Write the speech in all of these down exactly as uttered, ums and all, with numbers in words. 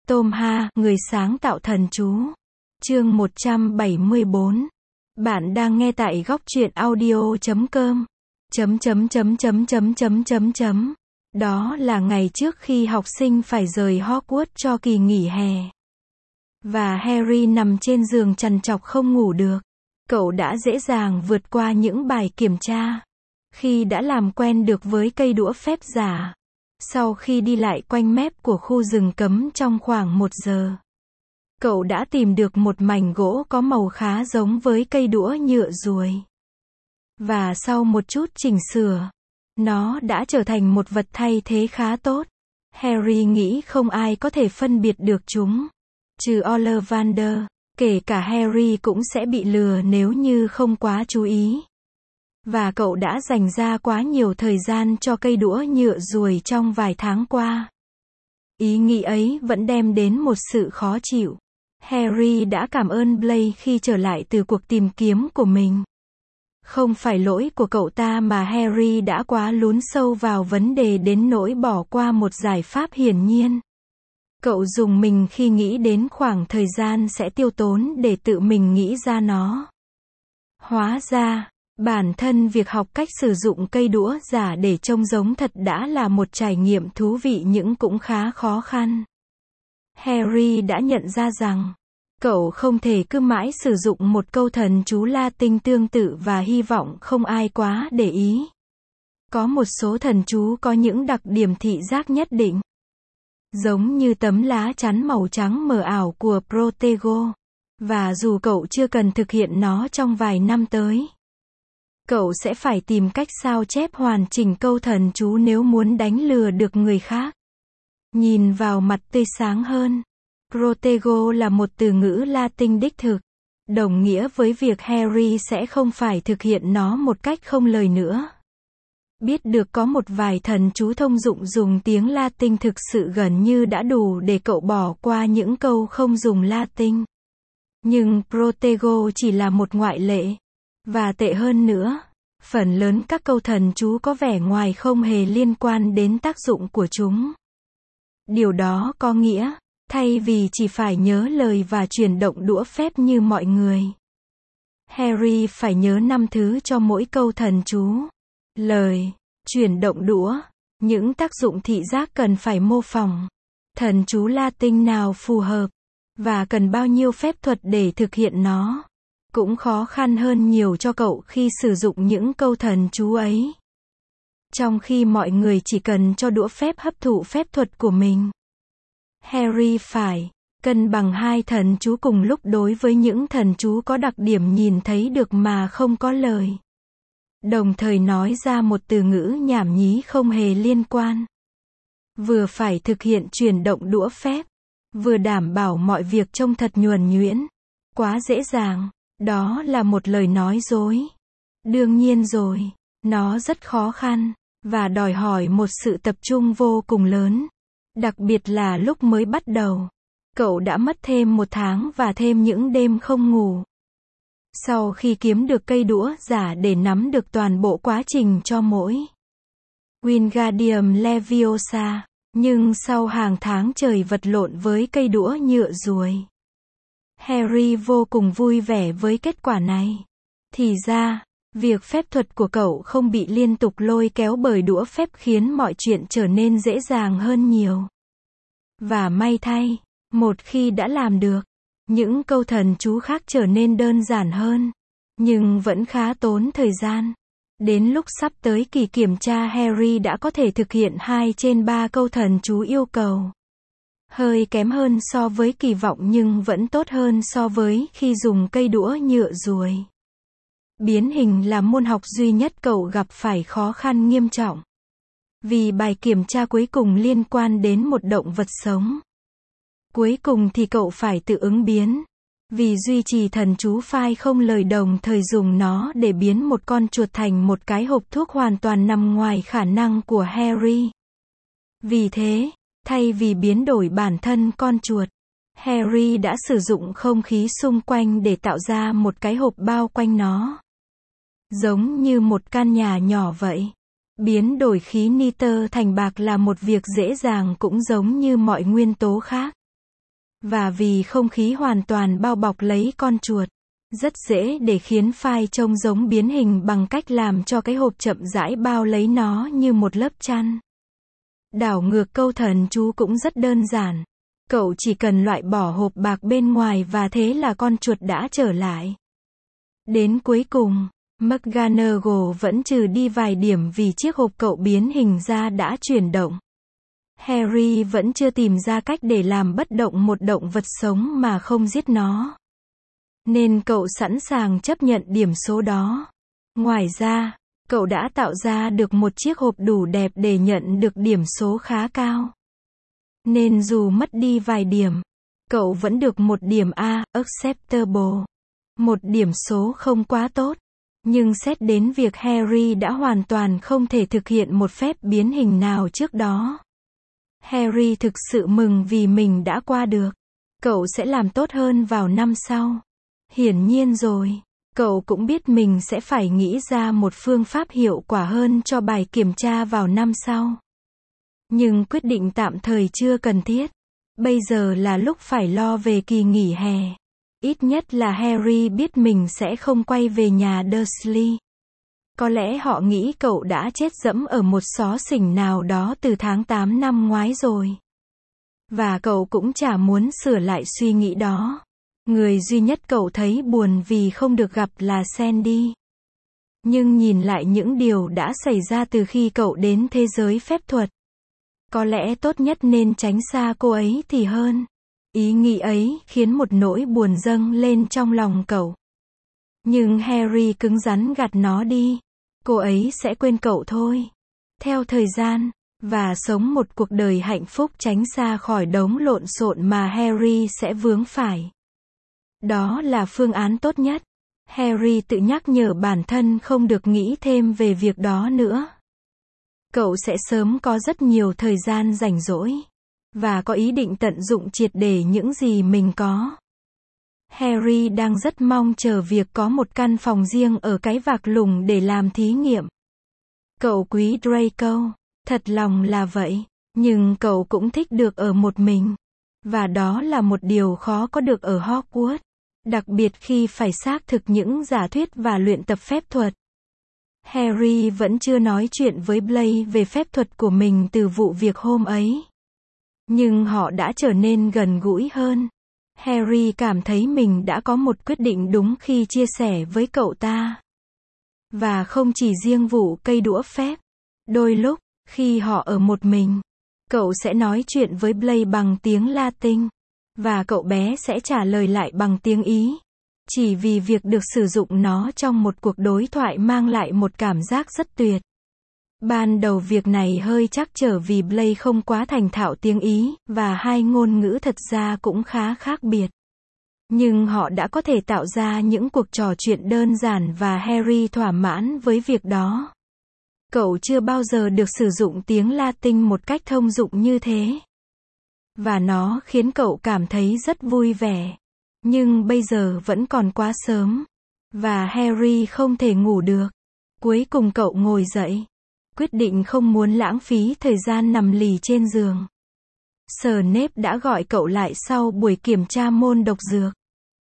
Tom Ha, người sáng tạo thần chú. Chương một trăm bảy mươi bốn. Bạn đang nghe tại góc truyện audio chấm com. Chấm chấm chấm chấm chấm chấm chấm chấm. Đó là ngày trước khi học sinh phải rời Hogwarts cho kỳ nghỉ hè. Và Harry nằm trên giường trằn trọc không ngủ được. Cậu đã dễ dàng vượt qua những bài kiểm tra. Khi đã làm quen được với cây đũa phép giả. Sau khi đi lại quanh mép của khu rừng cấm trong khoảng một giờ. Cậu đã tìm được một mảnh gỗ có màu khá giống với cây đũa nhựa ruồi. Và sau một chút chỉnh sửa, nó đã trở thành một vật thay thế khá tốt. Harry nghĩ không ai có thể phân biệt được chúng. Trừ Ollivander, kể cả Harry cũng sẽ bị lừa nếu như không quá chú ý. Và cậu đã dành ra quá nhiều thời gian cho cây đũa nhựa ruồi trong vài tháng qua. Ý nghĩ ấy vẫn đem đến một sự khó chịu. Harry đã cảm ơn Blaise khi trở lại từ cuộc tìm kiếm của mình. Không phải lỗi của cậu ta mà Harry đã quá lún sâu vào vấn đề đến nỗi bỏ qua một giải pháp hiển nhiên. Cậu dùng mình khi nghĩ đến khoảng thời gian sẽ tiêu tốn để tự mình nghĩ ra nó. Hóa ra, bản thân việc học cách sử dụng cây đũa giả để trông giống thật đã là một trải nghiệm thú vị nhưng cũng khá khó khăn. Harry đã nhận ra rằng, cậu không thể cứ mãi sử dụng một câu thần chú Latin tương tự và hy vọng không ai quá để ý. Có một số thần chú có những đặc điểm thị giác nhất định. Giống như tấm lá chắn màu trắng mờ ảo của Protego. Và dù cậu chưa cần thực hiện nó trong vài năm tới, cậu sẽ phải tìm cách sao chép hoàn chỉnh câu thần chú nếu muốn đánh lừa được người khác. Nhìn vào mặt tươi sáng hơn. Protego là một từ ngữ Latin đích thực, đồng nghĩa với việc Harry sẽ không phải thực hiện nó một cách không lời nữa. Biết được có một vài thần chú thông dụng dùng tiếng Latin thực sự gần như đã đủ để cậu bỏ qua những câu không dùng Latin. Nhưng Protego chỉ là một ngoại lệ. Và tệ hơn nữa, phần lớn các câu thần chú có vẻ ngoài không hề liên quan đến tác dụng của chúng. Điều đó có nghĩa, thay vì chỉ phải nhớ lời và chuyển động đũa phép như mọi người, Harry phải nhớ năm thứ cho mỗi câu thần chú. Lời, chuyển động đũa, những tác dụng thị giác cần phải mô phỏng, thần chú Latin nào phù hợp, và cần bao nhiêu phép thuật để thực hiện nó. Cũng khó khăn hơn nhiều cho cậu khi sử dụng những câu thần chú ấy. Trong khi mọi người chỉ cần cho đũa phép hấp thụ phép thuật của mình. Harry phải cân bằng hai thần chú cùng lúc đối với những thần chú có đặc điểm nhìn thấy được mà không có lời. Đồng thời nói ra một từ ngữ nhảm nhí không hề liên quan. Vừa phải thực hiện chuyển động đũa phép, vừa đảm bảo mọi việc trông thật nhuần nhuyễn. Quá dễ dàng, đó là một lời nói dối. Đương nhiên rồi, nó rất khó khăn, và đòi hỏi một sự tập trung vô cùng lớn. Đặc biệt là lúc mới bắt đầu. Cậu đã mất thêm một tháng và thêm những đêm không ngủ. Sau khi kiếm được cây đũa giả để nắm được toàn bộ quá trình cho mỗi Wingardium Leviosa. Nhưng sau hàng tháng trời vật lộn với cây đũa nhựa ruồi, Harry vô cùng vui vẻ với kết quả này. Thì ra, việc phép thuật của cậu không bị liên tục lôi kéo bởi đũa phép khiến mọi chuyện trở nên dễ dàng hơn nhiều. Và may thay, một khi đã làm được, những câu thần chú khác trở nên đơn giản hơn, nhưng vẫn khá tốn thời gian. Đến lúc sắp tới kỳ kiểm tra Harry đã có thể thực hiện hai trên ba câu thần chú yêu cầu. Hơi kém hơn so với kỳ vọng nhưng vẫn tốt hơn so với khi dùng cây đũa nhựa ruồi. Biến hình là môn học duy nhất cậu gặp phải khó khăn nghiêm trọng. Vì bài kiểm tra cuối cùng liên quan đến một động vật sống. Cuối cùng thì cậu phải tự ứng biến. Vì duy trì thần chú phai không lời đồng thời dùng nó để biến một con chuột thành một cái hộp thuốc hoàn toàn nằm ngoài khả năng của Harry. Vì thế, thay vì biến đổi bản thân con chuột, Harry đã sử dụng không khí xung quanh để tạo ra một cái hộp bao quanh nó. Giống như một căn nhà nhỏ vậy. Biến đổi khí nitơ thành bạc là một việc dễ dàng cũng giống như mọi nguyên tố khác. Và vì không khí hoàn toàn bao bọc lấy con chuột, rất dễ để khiến file trông giống biến hình bằng cách làm cho cái hộp chậm rãi bao lấy nó như một lớp chăn. Đảo ngược câu thần chú cũng rất đơn giản. Cậu chỉ cần loại bỏ hộp bạc bên ngoài và thế là con chuột đã trở lại. Đến cuối cùng, McGonagall vẫn trừ đi vài điểm vì chiếc hộp cậu biến hình ra đã chuyển động. Harry vẫn chưa tìm ra cách để làm bất động một động vật sống mà không giết nó. Nên cậu sẵn sàng chấp nhận điểm số đó. Ngoài ra, cậu đã tạo ra được một chiếc hộp đủ đẹp để nhận được điểm số khá cao. Nên dù mất đi vài điểm, cậu vẫn được một điểm A, acceptable. Một điểm số không quá tốt. Nhưng xét đến việc Harry đã hoàn toàn không thể thực hiện một phép biến hình nào trước đó. Harry thực sự mừng vì mình đã qua được. Cậu sẽ làm tốt hơn vào năm sau. Hiển nhiên rồi, cậu cũng biết mình sẽ phải nghĩ ra một phương pháp hiệu quả hơn cho bài kiểm tra vào năm sau. Nhưng quyết định tạm thời chưa cần thiết. Bây giờ là lúc phải lo về kỳ nghỉ hè. Ít nhất là Harry biết mình sẽ không quay về nhà Dursley. Có lẽ họ nghĩ cậu đã chết dẫm ở một xó xỉnh nào đó từ tháng tám năm ngoái rồi. Và cậu cũng chả muốn sửa lại suy nghĩ đó. Người duy nhất cậu thấy buồn vì không được gặp là Sandy. Nhưng nhìn lại những điều đã xảy ra từ khi cậu đến thế giới phép thuật, có lẽ tốt nhất nên tránh xa cô ấy thì hơn. Ý nghĩ ấy khiến một nỗi buồn dâng lên trong lòng cậu. Nhưng Harry cứng rắn gạt nó đi. Cô ấy sẽ quên cậu thôi. Theo thời gian, và sống một cuộc đời hạnh phúc tránh xa khỏi đống lộn xộn mà Harry sẽ vướng phải. Đó là phương án tốt nhất. Harry tự nhắc nhở bản thân không được nghĩ thêm về việc đó nữa. Cậu sẽ sớm có rất nhiều thời gian rảnh rỗi. Và có ý định tận dụng triệt để những gì mình có. Harry đang rất mong chờ việc có một căn phòng riêng ở cái vạc lủng để làm thí nghiệm. Cậu quý Draco, thật lòng là vậy, nhưng cậu cũng thích được ở một mình. Và đó là một điều khó có được ở Hogwarts, đặc biệt khi phải xác thực những giả thuyết và luyện tập phép thuật. Harry vẫn chưa nói chuyện với Blaise về phép thuật của mình từ vụ việc hôm ấy. Nhưng họ đã trở nên gần gũi hơn. Harry cảm thấy mình đã có một quyết định đúng khi chia sẻ với cậu ta. Và không chỉ riêng vụ cây đũa phép. Đôi lúc, khi họ ở một mình, cậu sẽ nói chuyện với Blaise bằng tiếng Latin. Và cậu bé sẽ trả lời lại bằng tiếng Ý. Chỉ vì việc được sử dụng nó trong một cuộc đối thoại mang lại một cảm giác rất tuyệt. Ban đầu việc này hơi trắc trở vì Blaise không quá thành thạo tiếng Ý, và hai ngôn ngữ thật ra cũng khá khác biệt. Nhưng họ đã có thể tạo ra những cuộc trò chuyện đơn giản và Harry thỏa mãn với việc đó. Cậu chưa bao giờ được sử dụng tiếng Latin một cách thông dụng như thế. Và nó khiến cậu cảm thấy rất vui vẻ. Nhưng bây giờ vẫn còn quá sớm. Và Harry không thể ngủ được. Cuối cùng cậu ngồi dậy. Quyết định không muốn lãng phí thời gian nằm lì trên giường. Snape đã gọi cậu lại sau buổi kiểm tra môn độc dược.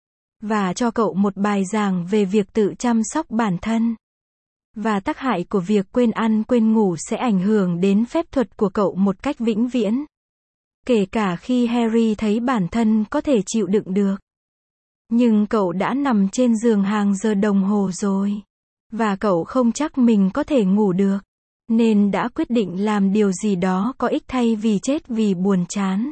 Và cho cậu một bài giảng về việc tự chăm sóc bản thân. Và tác hại của việc quên ăn quên ngủ sẽ ảnh hưởng đến phép thuật của cậu một cách vĩnh viễn. Kể cả khi Harry thấy bản thân có thể chịu đựng được. Nhưng cậu đã nằm trên giường hàng giờ đồng hồ rồi. Và cậu không chắc mình có thể ngủ được. Nên đã quyết định làm điều gì đó có ích thay vì chết vì buồn chán.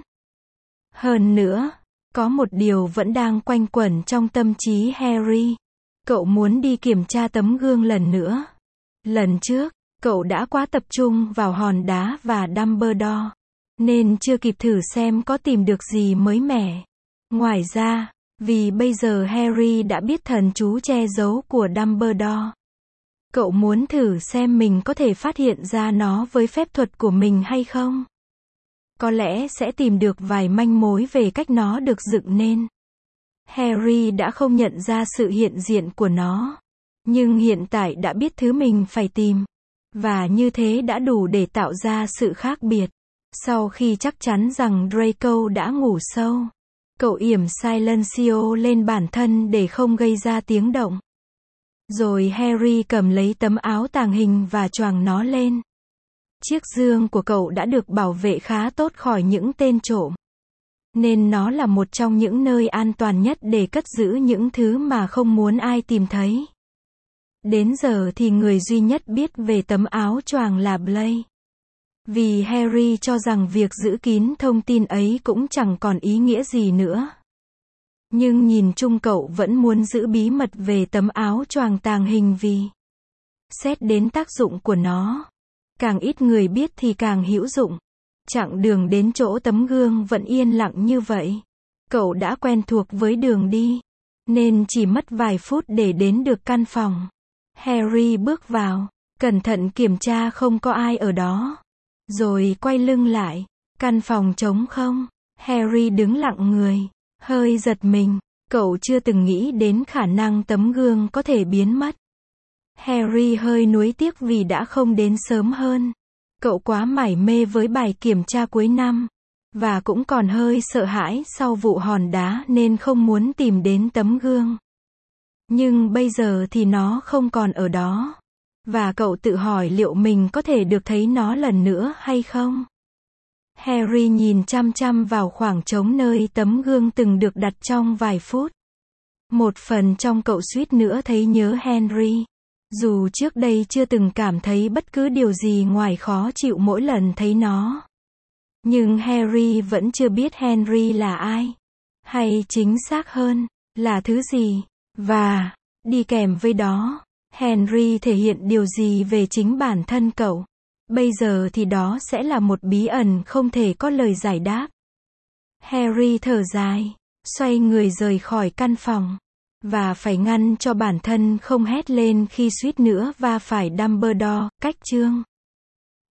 Hơn nữa, có một điều vẫn đang quanh quẩn trong tâm trí Harry. Cậu muốn đi kiểm tra tấm gương lần nữa. Lần trước, cậu đã quá tập trung vào hòn đá và Dumbledore. Nên chưa kịp thử xem có tìm được gì mới mẻ. Ngoài ra, vì bây giờ Harry đã biết thần chú che giấu của Dumbledore. Cậu muốn thử xem mình có thể phát hiện ra nó với phép thuật của mình hay không. Có lẽ sẽ tìm được vài manh mối về cách nó được dựng nên. Harry đã không nhận ra sự hiện diện của nó. Nhưng hiện tại đã biết thứ mình phải tìm. Và như thế đã đủ để tạo ra sự khác biệt. Sau khi chắc chắn rằng Draco đã ngủ sâu. Cậu yểm silencio lên bản thân để không gây ra tiếng động. Rồi Harry cầm lấy tấm áo tàng hình và choàng nó lên. Chiếc giường của cậu đã được bảo vệ khá tốt khỏi những tên trộm, nên nó là một trong những nơi an toàn nhất để cất giữ những thứ mà không muốn ai tìm thấy. Đến giờ thì người duy nhất biết về tấm áo choàng là Blaise. Vì Harry cho rằng việc giữ kín thông tin ấy cũng chẳng còn ý nghĩa gì nữa. Nhưng nhìn chung cậu vẫn muốn giữ bí mật về tấm áo choàng tàng hình vì xét đến tác dụng của nó, càng ít người biết thì càng hữu dụng. Chặng đường đến chỗ tấm gương vẫn yên lặng như vậy. Cậu đã quen thuộc với đường đi, nên chỉ mất vài phút để đến được căn phòng. Harry bước vào, cẩn thận kiểm tra không có ai ở đó, rồi quay lưng lại. Căn phòng trống không. Harry đứng lặng người, hơi giật mình. Cậu chưa từng nghĩ đến khả năng tấm gương có thể biến mất. Harry hơi nuối tiếc vì đã không đến sớm hơn. Cậu quá mải mê với bài kiểm tra cuối năm, và cũng còn hơi sợ hãi sau vụ hòn đá nên không muốn tìm đến tấm gương. Nhưng bây giờ thì nó không còn ở đó, và cậu tự hỏi liệu mình có thể được thấy nó lần nữa hay không. Harry nhìn chăm chăm vào khoảng trống nơi tấm gương từng được đặt trong vài phút. Một phần trong cậu suýt nữa thấy nhớ Henry. Dù trước đây chưa từng cảm thấy bất cứ điều gì ngoài khó chịu mỗi lần thấy nó. Nhưng Harry vẫn chưa biết Henry là ai. Hay chính xác hơn, là thứ gì. Và, đi kèm với đó, Henry thể hiện điều gì về chính bản thân cậu. Bây giờ thì đó sẽ là một bí ẩn không thể có lời giải đáp. Harry thở dài, xoay người rời khỏi căn phòng. Và phải ngăn cho bản thân không hét lên khi suýt nữa va phải Dumbledore. Cách chương